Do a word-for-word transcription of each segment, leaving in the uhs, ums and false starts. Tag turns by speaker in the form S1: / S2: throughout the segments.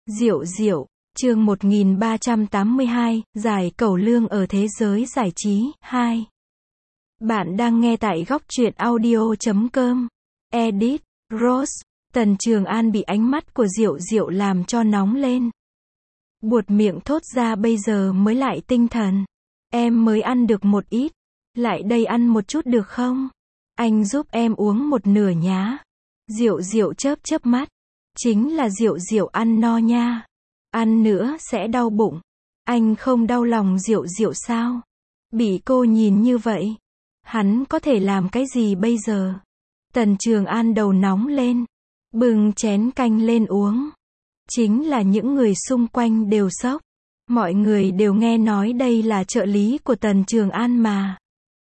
S1: Diệu diệu, chương một nghìn ba trăm tám mươi hai, giải cẩu lương ở thế giới giải trí, hai. Bạn đang nghe tại góc truyện audio chấm com. Edit, Rose, Tần Trường An bị ánh mắt của Diệu Diệu làm cho nóng lên. Buột miệng thốt ra bây giờ mới lại tinh thần. Em mới ăn được một ít. Lại đây ăn một chút được không? Anh giúp em uống một nửa nhá. Diệu Diệu chớp chớp mắt. Chính là Diệu Diệu ăn no nha. Ăn nữa sẽ đau bụng. Anh không đau lòng Diệu Diệu sao? Bị cô nhìn như vậy, hắn có thể làm cái gì bây giờ? Tần Trường An đầu nóng lên, bưng chén canh lên uống. Chính là những người xung quanh đều sốc. Mọi người đều nghe nói đây là trợ lý của Tần Trường An mà.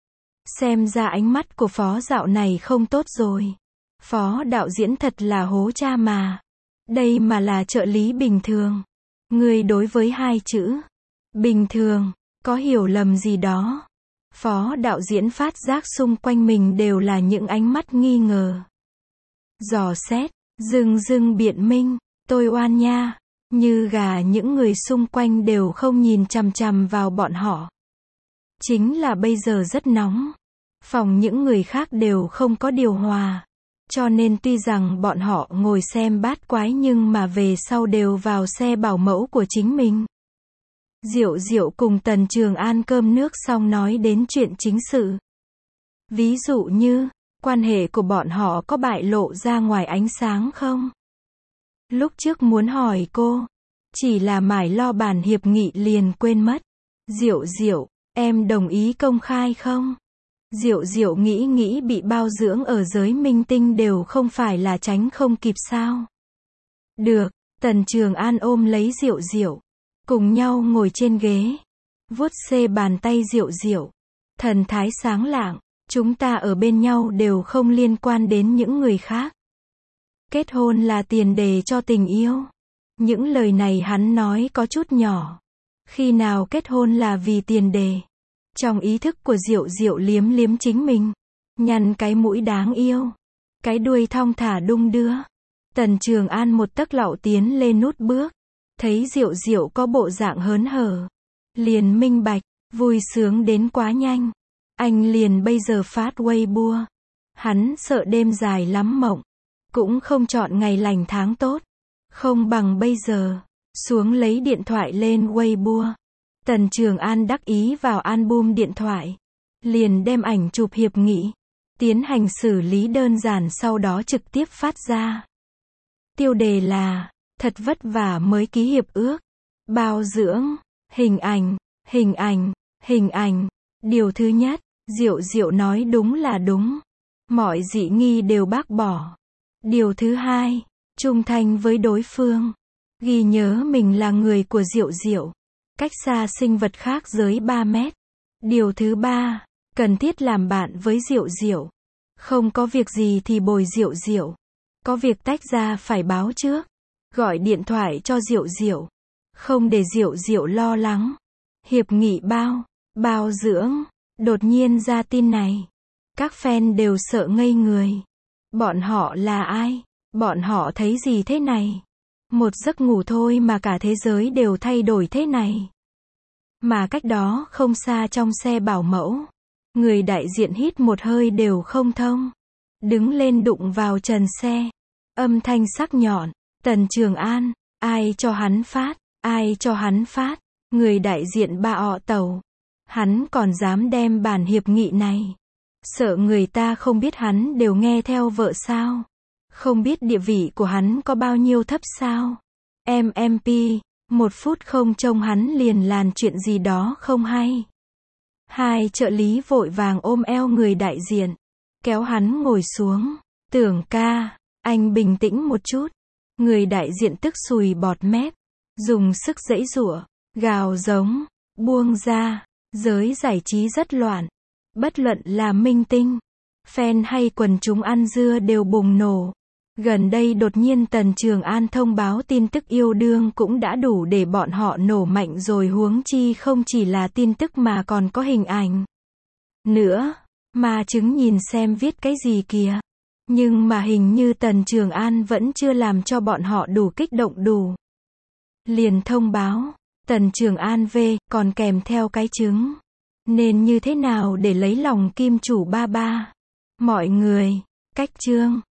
S1: Xem ra ánh mắt của phó dạo này không tốt rồi. Phó đạo diễn thật là hố cha mà. Đây mà là trợ lý bình thường. Người đối với hai chữ bình thường, có hiểu lầm gì đó. Phó đạo diễn phát giác xung quanh mình đều là những ánh mắt nghi ngờ. Dò xét, dưng dưng biện minh, tôi oan nha. Như gà những người xung quanh đều không nhìn chằm chằm vào bọn họ. Chính là bây giờ rất nóng. Phòng những người khác đều không có điều hòa. Cho nên tuy rằng bọn họ ngồi xem bát quái nhưng mà về sau đều vào xe bảo mẫu của chính mình. Diệu Diệu cùng Tần Trường An cơm nước xong nói đến chuyện chính sự. Ví dụ như, quan hệ của bọn họ có bại lộ ra ngoài ánh sáng không? Lúc trước muốn hỏi cô, chỉ là mải lo bản hiệp nghị liền quên mất. Diệu Diệu, em đồng ý công khai không? Diệu Diệu nghĩ nghĩ bị bao dưỡng ở giới minh tinh đều không phải là tránh không kịp sao. Được, Tần Trường An ôm lấy Diệu Diệu. Cùng nhau ngồi trên ghế. Vuốt xê bàn tay Diệu Diệu. Thần thái sáng lạng. Chúng ta ở bên nhau đều không liên quan đến những người khác. Kết hôn là tiền đề cho tình yêu. Những lời này hắn nói có chút nhỏ. Khi nào kết hôn là vì tiền đề. Trong ý thức của Diệu Diệu liếm liếm chính mình. Nhăn cái mũi đáng yêu. Cái đuôi thong thả đung đưa. Tần Trường An một tấc lạo tiến lên nút bước. Thấy Diệu Diệu có bộ dạng hớn hở. Liền minh bạch, vui sướng đến quá nhanh. Anh liền bây giờ phát Weibo. Hắn sợ đêm dài lắm mộng. Cũng không chọn ngày lành tháng tốt. Không bằng bây giờ. Xuống lấy điện thoại lên Weibo. Tần Trường An đắc ý vào album điện thoại. Liền đem ảnh chụp hiệp nghị. Tiến hành xử lý đơn giản sau đó trực tiếp phát ra. Tiêu đề là, thật vất vả mới ký hiệp ước. Bao dưỡng, hình ảnh, hình ảnh, hình ảnh. Điều thứ nhất, Diệu Diệu nói đúng là đúng. Mọi dị nghi đều bác bỏ. Điều thứ hai, trung thành với đối phương. Ghi nhớ mình là người của Diệu Diệu. Cách xa sinh vật khác dưới ba mét. Điều thứ ba, cần thiết làm bạn với Diệu Diệu. Không có việc gì thì bồi Diệu Diệu. Có việc tách ra phải báo trước. Gọi điện thoại cho Diệu Diệu. Không để Diệu Diệu lo lắng. Hiệp nghị bao, bao dưỡng. Đột nhiên ra tin này. Các fan đều sợ ngây người. Bọn họ là ai? Bọn họ thấy gì thế này? Một giấc ngủ thôi mà cả thế giới đều thay đổi thế này. Mà cách đó không xa trong xe bảo mẫu. Người đại diện hít một hơi đều không thông. Đứng lên đụng vào trần xe. Âm thanh sắc nhọn. Tần Trường An, ai cho hắn phát, ai cho hắn phát. Người đại diện ba ọ tàu. Hắn còn dám đem bản hiệp nghị này. Sợ người ta không biết hắn đều nghe theo vợ sao. Không biết địa vị của hắn có bao nhiêu thấp sao. em em pê, một phút không trông hắn liền làm chuyện gì đó không hay. Hai trợ lý vội vàng ôm eo người đại diện. Kéo hắn ngồi xuống. Tưởng ca, anh bình tĩnh một chút. Người đại diện tức sùi bọt mép. Dùng sức giãy giụa, gào giống, buông ra. Giới giải trí rất loạn. Bất luận là minh tinh, fan hay quần chúng ăn dưa đều bùng nổ. Gần đây đột nhiên Tần Trường An thông báo tin tức yêu đương cũng đã đủ để bọn họ nổ mạnh rồi, huống chi không chỉ là tin tức mà còn có hình ảnh nữa. Mà chứng nhìn xem viết cái gì kìa. Nhưng mà hình như Tần Trường An vẫn chưa làm cho bọn họ đủ kích động đủ. liền thông báo. Tần Trường An về, còn kèm theo cái trứng. Nên như thế nào để lấy lòng kim chủ ba ba? Mọi người, cách chương.